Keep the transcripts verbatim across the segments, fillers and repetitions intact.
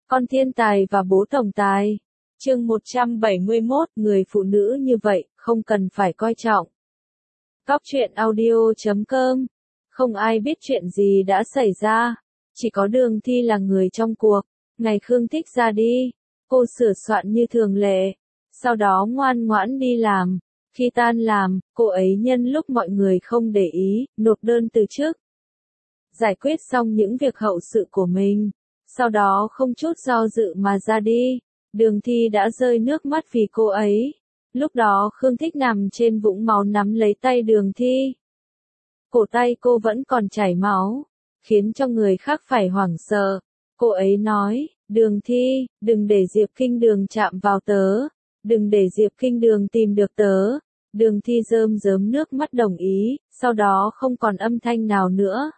Con thiên tài và bố tổng tài. Chương một trăm bảy mươi mốt, người phụ nữ như vậy, không cần phải coi trọng. Cóc truyện audio chấm com. Không ai biết chuyện gì đã xảy ra. Chỉ có Đường Thi là người trong cuộc. Ngày Khương Thích ra đi, cô sửa soạn như thường lệ. Sau đó ngoan ngoãn đi làm. Khi tan làm, cô ấy nhân lúc mọi người không để ý, nộp đơn từ chức. Giải quyết xong những việc hậu sự của mình. Sau đó không chút do dự mà ra đi. Đường Thi đã rơi nước mắt vì cô ấy. Lúc đó Khương Thích nằm trên vũng máu nắm lấy tay Đường Thi. Cổ tay cô vẫn còn chảy máu, khiến cho người khác phải hoảng sợ. Cô ấy nói, Đường Thi, đừng để Diệp Kinh Đường chạm vào tớ. Đừng để Diệp Kinh Đường tìm được tớ. Đường Thi rơm rớm nước mắt đồng ý, sau đó không còn âm thanh nào nữa.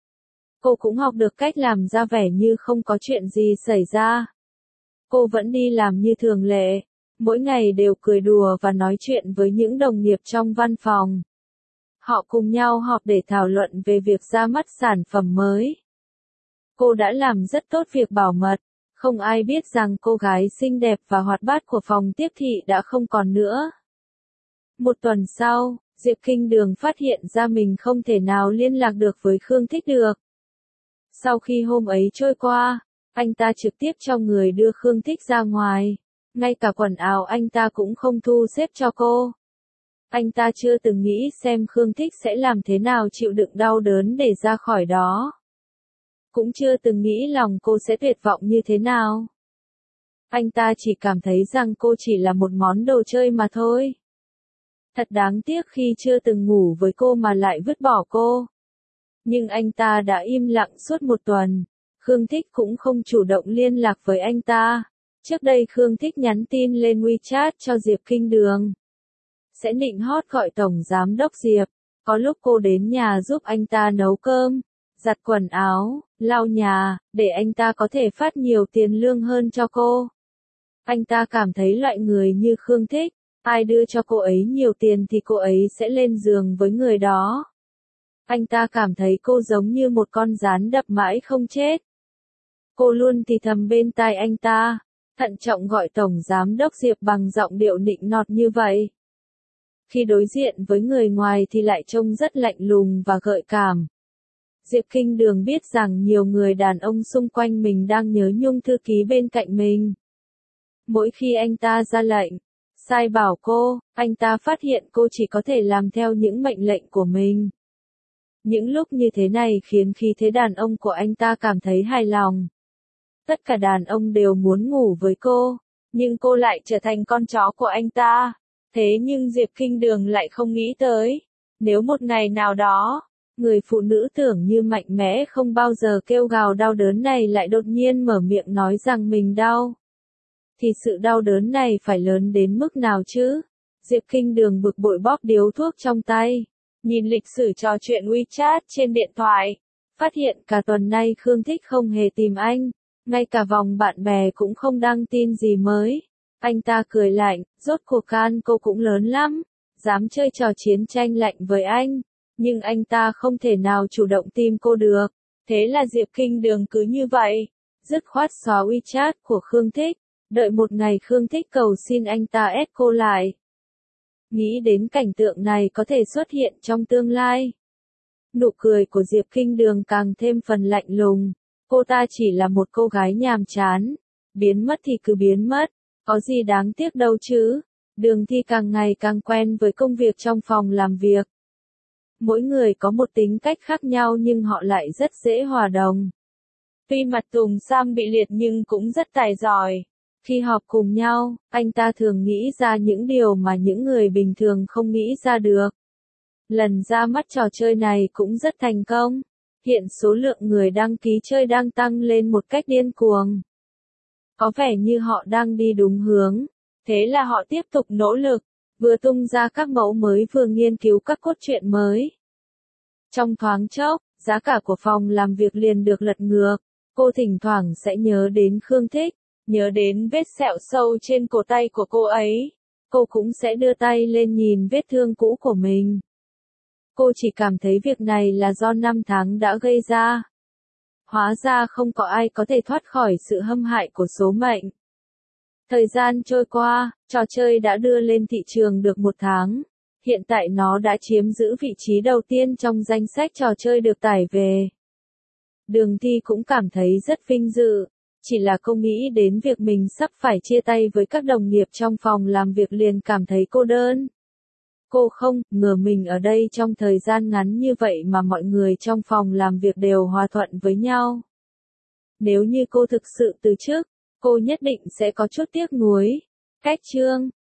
Cô cũng học được cách làm ra vẻ như không có chuyện gì xảy ra. Cô vẫn đi làm như thường lệ, mỗi ngày đều cười đùa và nói chuyện với những đồng nghiệp trong văn phòng. Họ cùng nhau họp để thảo luận về việc ra mắt sản phẩm mới. Cô đã làm rất tốt việc bảo mật, không ai biết rằng cô gái xinh đẹp và hoạt bát của phòng tiếp thị đã không còn nữa. Một tuần sau, Diệp Kinh Đường phát hiện ra mình không thể nào liên lạc được với Khương Thích được. Sau khi hôm ấy trôi qua, anh ta trực tiếp cho người đưa Khương Thích ra ngoài. Ngay cả quần áo anh ta cũng không thu xếp cho cô. Anh ta chưa từng nghĩ xem Khương Thích sẽ làm thế nào chịu đựng đau đớn để ra khỏi đó. Cũng chưa từng nghĩ lòng cô sẽ tuyệt vọng như thế nào. Anh ta chỉ cảm thấy rằng cô chỉ là một món đồ chơi mà thôi. Thật đáng tiếc khi chưa từng ngủ với cô mà lại vứt bỏ cô. Nhưng anh ta đã im lặng suốt một tuần. Khương Thích cũng không chủ động liên lạc với anh ta. Trước đây Khương Thích nhắn tin lên WeChat cho Diệp Kinh Đường. Sẽ nịnh hót gọi Tổng Giám Đốc Diệp. Có lúc cô đến nhà giúp anh ta nấu cơm, giặt quần áo, lau nhà, để anh ta có thể phát nhiều tiền lương hơn cho cô. Anh ta cảm thấy loại người như Khương Thích, ai đưa cho cô ấy nhiều tiền thì cô ấy sẽ lên giường với người đó. Anh ta cảm thấy cô giống như một con gián đập mãi không chết. Cô luôn thì thầm bên tai anh ta, thận trọng gọi Tổng Giám Đốc Diệp bằng giọng điệu nịnh nọt như vậy. Khi đối diện với người ngoài thì lại trông rất lạnh lùng và gợi cảm. Diệp Kinh Đường biết rằng nhiều người đàn ông xung quanh mình đang nhớ nhung thư ký bên cạnh mình. Mỗi khi anh ta ra lệnh, sai bảo cô, anh ta phát hiện cô chỉ có thể làm theo những mệnh lệnh của mình. Những lúc như thế này khiến khí thế đàn ông của anh ta cảm thấy hài lòng. Tất cả đàn ông đều muốn ngủ với cô, nhưng cô lại trở thành con chó của anh ta. Thế nhưng Diệp Kinh Đường lại không nghĩ tới, nếu một ngày nào đó, người phụ nữ tưởng như mạnh mẽ không bao giờ kêu gào đau đớn này lại đột nhiên mở miệng nói rằng mình đau, thì sự đau đớn này phải lớn đến mức nào chứ? Diệp Kinh Đường bực bội bóp điếu thuốc trong tay, nhìn lịch sử trò chuyện WeChat trên điện thoại, phát hiện cả tuần nay Khương Thích không hề tìm anh, ngay cả vòng bạn bè cũng không đăng tin gì mới. Anh ta cười lạnh, rốt cuộc can cô cũng lớn lắm, dám chơi trò chiến tranh lạnh với anh, nhưng anh ta không thể nào chủ động tìm cô được. Thế là Diệp Kinh Đường cứ như vậy, dứt khoát xóa WeChat của Khương Thích, đợi một ngày Khương Thích cầu xin anh ta ép cô lại. Nghĩ đến cảnh tượng này có thể xuất hiện trong tương lai. Nụ cười của Diệp Kinh Đường càng thêm phần lạnh lùng, cô ta chỉ là một cô gái nhàm chán, biến mất thì cứ biến mất. Có gì đáng tiếc đâu chứ. Đường Thi càng ngày càng quen với công việc trong phòng làm việc. Mỗi người có một tính cách khác nhau nhưng họ lại rất dễ hòa đồng. Tuy mặt Tùng Sam bị liệt nhưng cũng rất tài giỏi. Khi họp cùng nhau, anh ta thường nghĩ ra những điều mà những người bình thường không nghĩ ra được. Lần ra mắt trò chơi này cũng rất thành công. Hiện số lượng người đăng ký chơi đang tăng lên một cách điên cuồng. Có vẻ như họ đang đi đúng hướng, thế là họ tiếp tục nỗ lực, vừa tung ra các mẫu mới vừa nghiên cứu các cốt truyện mới. Trong thoáng chốc, giá cả của phòng làm việc liền được lật ngược, cô thỉnh thoảng sẽ nhớ đến Khương Thích, nhớ đến vết sẹo sâu trên cổ tay của cô ấy, cô cũng sẽ đưa tay lên nhìn vết thương cũ của mình. Cô chỉ cảm thấy việc này là do năm tháng đã gây ra. Hóa ra không có ai có thể thoát khỏi sự hâm hại của số mệnh. Thời gian trôi qua, trò chơi đã đưa lên thị trường được một tháng. Hiện tại nó đã chiếm giữ vị trí đầu tiên trong danh sách trò chơi được tải về. Đường Thi cũng cảm thấy rất vinh dự, chỉ là cô nghĩ đến việc mình sắp phải chia tay với các đồng nghiệp trong phòng làm việc liền cảm thấy cô đơn. Cô không ngờ mình ở đây trong thời gian ngắn như vậy mà mọi người trong phòng làm việc đều hòa thuận với nhau. Nếu như cô thực sự từ chức, cô nhất định sẽ có chút tiếc nuối. Cách chương